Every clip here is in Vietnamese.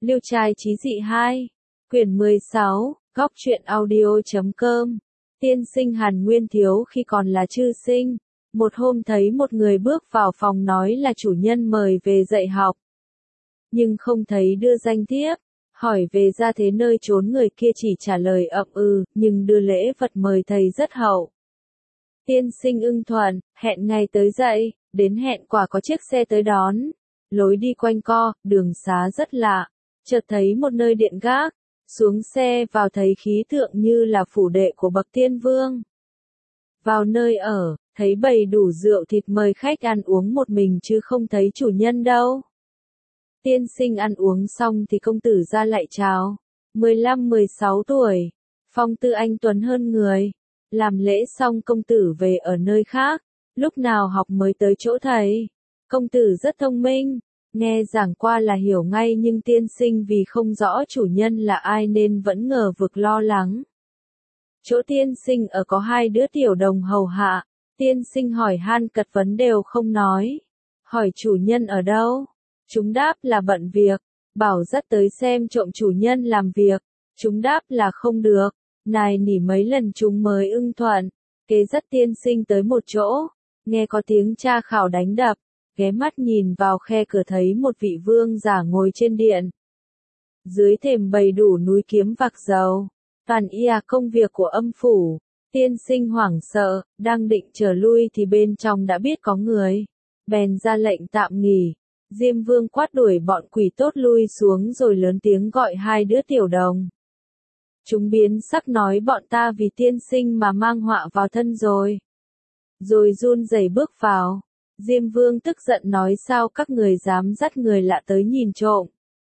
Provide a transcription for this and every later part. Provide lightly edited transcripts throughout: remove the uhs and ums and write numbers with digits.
Liêu trai chí dị 2, quyển 16, góc truyện audio.com. Tiên sinh Hàn Nguyên Thiếu khi còn là chư sinh, một hôm thấy một người bước vào phòng nói là chủ nhân mời về dạy học. Nhưng không thấy đưa danh thiếp, hỏi về gia thế nơi trốn, người kia chỉ trả lời ậm ừ, nhưng đưa lễ vật mời thầy rất hậu. Tiên sinh ưng thuận, hẹn ngày tới dạy, đến hẹn quả có chiếc xe tới đón. Lối đi quanh co, đường xá rất lạ, chợt thấy một nơi điện gác, xuống xe vào thấy khí tượng như là phủ đệ của bậc tiên vương. Vào nơi ở, thấy bày đủ rượu thịt mời khách ăn uống một mình chứ không thấy chủ nhân đâu. Tiên sinh ăn uống xong thì công tử ra lại chào, 15-16 tuổi, phong tư anh tuấn hơn người. Làm lễ xong công tử về ở nơi khác, lúc nào học mới tới chỗ thầy. Công tử rất thông minh, nghe giảng qua là hiểu ngay, nhưng tiên sinh vì không rõ chủ nhân là ai nên vẫn ngờ vực lo lắng. Chỗ tiên sinh ở có 2 đứa tiểu đồng hầu hạ, tiên sinh hỏi han cật vấn đều không nói. Hỏi chủ nhân ở đâu? Chúng đáp là bận việc, bảo dắt tới xem trộm chủ nhân làm việc. Chúng đáp là không được, nài nỉ mấy lần chúng mới ưng thuận. Kế dắt tiên sinh tới một chỗ, nghe có tiếng tra khảo đánh đập, ghé mắt nhìn vào khe cửa thấy một vị vương giả ngồi trên điện. Dưới thềm bày đủ núi kiếm vạc dầu, toàn ia công việc của âm phủ. Tiên sinh hoảng sợ, đang định trở lui thì bên trong đã biết có người, bèn ra lệnh tạm nghỉ. Diêm vương quát đuổi bọn quỷ tốt lui xuống rồi lớn tiếng gọi 2 đứa tiểu đồng. Chúng biến sắc nói bọn ta vì tiên sinh mà mang họa vào thân rồi. Rồi run rẩy bước vào. Diêm vương tức giận nói sao các người dám dắt người lạ tới nhìn trộm.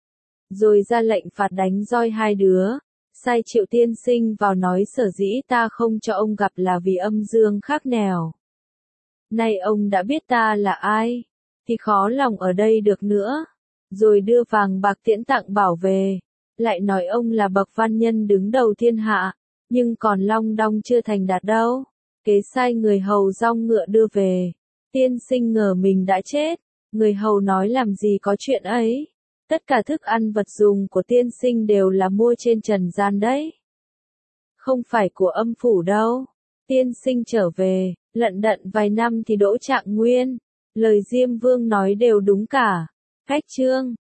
Rồi ra lệnh phạt đánh roi 2 đứa. Sai Triệu tiên sinh vào nói sở dĩ ta không cho ông gặp là vì âm dương khác nẻo. Nay ông đã biết ta là ai, thì khó lòng ở đây được nữa. Rồi đưa vàng bạc tiễn tặng bảo về. Lại nói ông là bậc văn nhân đứng đầu thiên hạ, nhưng còn long đong chưa thành đạt đâu. Kế sai người hầu dong ngựa đưa về. Tiên sinh ngờ mình đã chết. Người hầu nói làm gì có chuyện ấy. Tất cả thức ăn vật dùng của tiên sinh đều là mua trên trần gian đấy. Không phải của âm phủ đâu. Tiên sinh trở về, lận đận vài năm thì đỗ trạng nguyên. Lời Diêm vương nói đều đúng cả. Khách chương.